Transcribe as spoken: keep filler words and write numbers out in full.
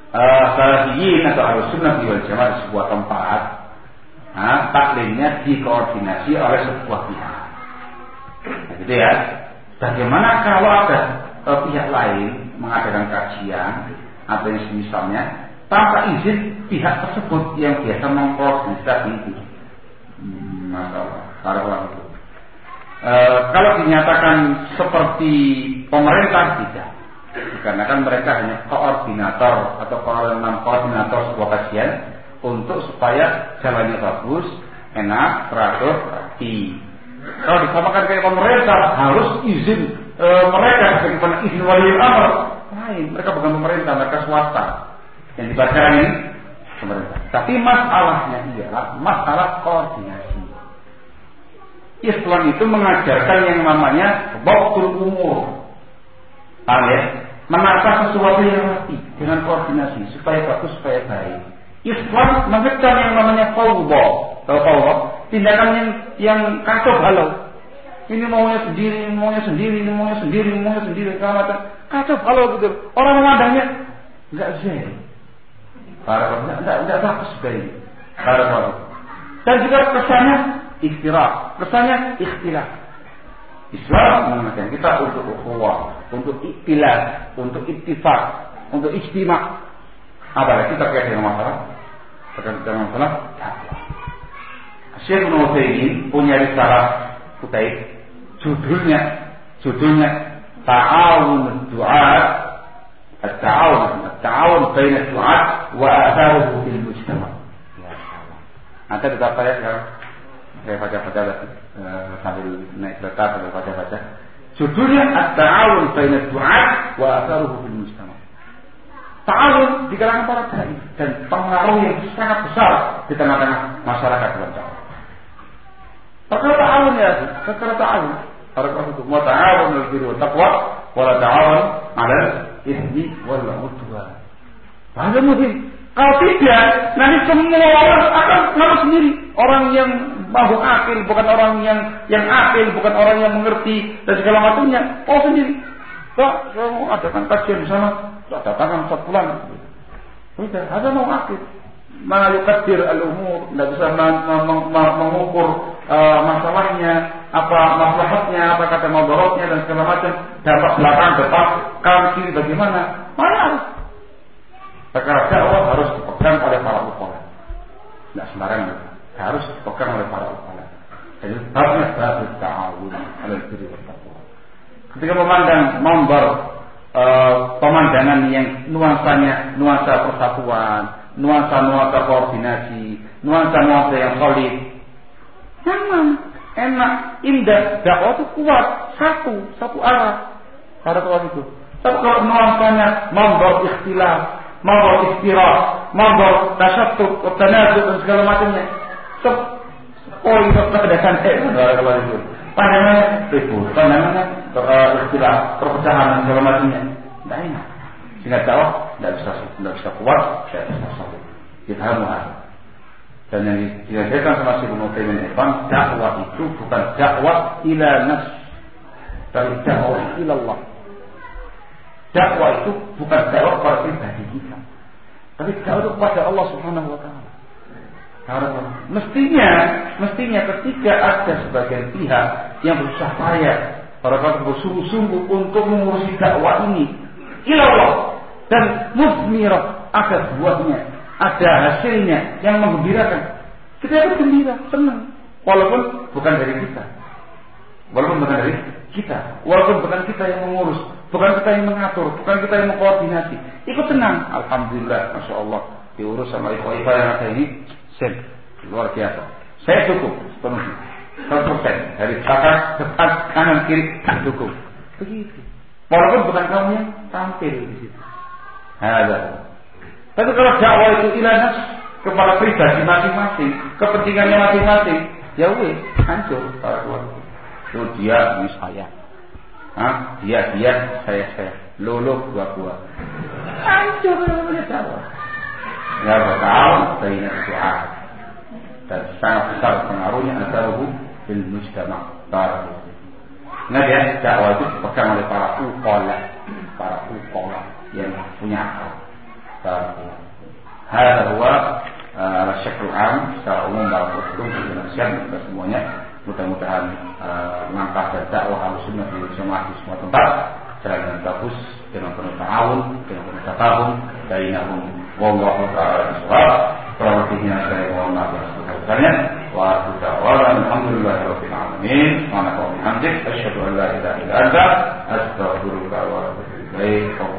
uh, salafiyin atau Ahlussunnah wal Jamaah di sebuah tempat, nah, taklimnya dikoordinasi oleh sebuah pihak. Nah, gitu ya. Bagaimana kalau ada uh, pihak lain mengadakan kajian atau yang semisalnya tanpa izin pihak tersebut yang biasa mengkoordinasi itu? Hmm, masalah. Kalau itu. E, kalau dinyatakan seperti pemerintah tidak, dikarenakan mereka hanya koordinator atau koordinator sebuah kajian untuk supaya jalannya bagus, enak, teratur, rapi. Kalau disamakan kayak pemerintah harus izin e, mereka bagaimana izin wali amr lain. Mereka bukan pemerintah, mereka swasta. Yang dibaca ini pemerintah. Tapi masalahnya ialah masalah koordinasi. Islam itu mengajarkan yang namanya waktul umur, paham ya? Menata sesuatu yang rapi dengan koordinasi supaya bagus, supaya baik. Islam mengecam yang namanya fawdha, tahu fawdha? Tindakan yang yang kacau balau. Ini maunya sendiri, maunya sendiri, maunya sendiri, maunya sendiri, kacau balau gitu. Orang memandangnya enggak zen, para enggak enggak enggak bagus sekali, para dan juga kesannya istirahat, kesannya ikhtilaf. Islam mengajarkan kita untuk ukhuwah, untuk iktilaf, untuk ittifaq, untuk ijtima'. Apalagi terkait dengan masalah terkait dengan masalah dakwah. Syekh Ibnu Utsaimin punya risalah kutip judulnya judulnya Ta'awun Du'at, At-Ta'awun, At-Ta'awun baina Du'at wa atharuhu fil mujtama'. Nanti tetap saya sekarang saya baca-baca lagi uh, sambil naik kereta sambil baca-baca. Judulnya At-Ta'awun baina Du'at wa atharuhu fil mujtama'. Ta'awun di kalangan para dai dan pengaruh yang sangat besar di tengah-tengah masyarakat dalam dakwah. Perkara ta'awun ya, perkara ta'awun. Perkara itu wa ta'awun 'alal birri wat taqwa wa la ta'awun 'alal itsmi wal 'udwan. Bahasa muhim. Kalau tidak, nanti semua orang akan ngaku sendiri. Orang yang mahu akil, bukan orang yang yang akil, bukan orang yang mengerti dan segala macamnya. Oh sendiri. Pak, saya mau adakan kajian di sana. Tak datangkan satu bulan. Tidak, ada mau akil. Ma yuqaddir al-umur, tidak bisa mengukur uh, masalahnya, apa maslahatnya, apa kata mudaratnya dan segala macam. Dampak belakang, depan, kanan kiri bagaimana? Mana harus? Perkara dakwah harus dipegang oleh para ulama. Tidak sembarangan, harus dipegang oleh para ulama. Jadi babnya bab ta'awun 'alal birri wat taqwa. Ketika memandang member e, pemandangan yang nuansanya nuansa persatuan, nuansa-nuansa koordinasi, nuansa-nuansa yang solid, nyaman, enak, indah, dakwah itu kuat, satu, satu arah. Pada waktu itu. Tapi kalau nuansanya member ikhtilaf, membawa istirahat, membawa tasyatut, tanazul dan segala macamnya. Poin kepedasan eh kalau itu. Pandangannya ribut, pandangannya istilah perpecahan dan segala macamnya. Tidak enak. Sehingga dakwah tidak bisa tidak bisa kuat, tidak bisa solid. Kita harus. Dan yang diajarkan sama Syekh Ibnu Utsaimin Irfan, dakwah itu bukan dakwah ila nafs, tapi dakwah ila Allah. Dakwah itu bukan dakwah kepada pribadi kita, tapi dakwah kepada Allah Subhanahu wa taala. Karena mestinya, mestinya ketika ada sebagian pihak yang berusaha payah, para kata bersungguh-sungguh untuk mengurusi dakwah ini, ila Allah dan musmirah, ada buahnya, ada hasilnya yang menggembirakan. Kita itu gembira, senang, walaupun bukan dari kita, walaupun bukan dari kita, walaupun bukan kita yang mengurus, bukan kita yang mengatur, bukan kita yang mengkoordinasi, ikut tenang, alhamdulillah, masya Allah, diurus sama ikhwah-ikhwah yang ada ini, sen, luar biasa. Saya dukung sepenuhnya, seratus persen dari belakang, depan, kanan, kiri, dukung. Begitu. Walaupun bukan kamu yang tampil di situ. Ada. Tapi kalau dakwah itu ila nafs, kepada pribadi masing-masing, kepentingannya masing-masing, ya weh, hancur para keluarga. Itu dia, ini saya. Hah? Dia, dia, saya, saya. Lolo, gua, gua. Hancur namanya dakwah. Ya bertahu baina du'at dan sangat besar pengaruhnya asaruhu bil mujtama' barakallahu. Nah ya, dakwah itu dipegang oleh para uqala, para uqala yang punya akal. Hada huwa al-syakrul am secara umum barakallahu fikum nasihat kita semuanya. Mudah-mudahan uh, langkah dan dakwah Ahlussunnah wal Jamaah di semua tempat jalan dengan bagus, dengan penuh ta'awun, dengan penuh tafahum, bainahum wallahu ta'ala bishawab. Kurang-lebihnya saya mohon maaf yang sebesar-besarnya. Wa ta'ala alhamdulillahi rabbil alamin. Wa nahnu bihamdik asyhadu an la ilaha illa anta astaghfiruka wa atubu ilaik.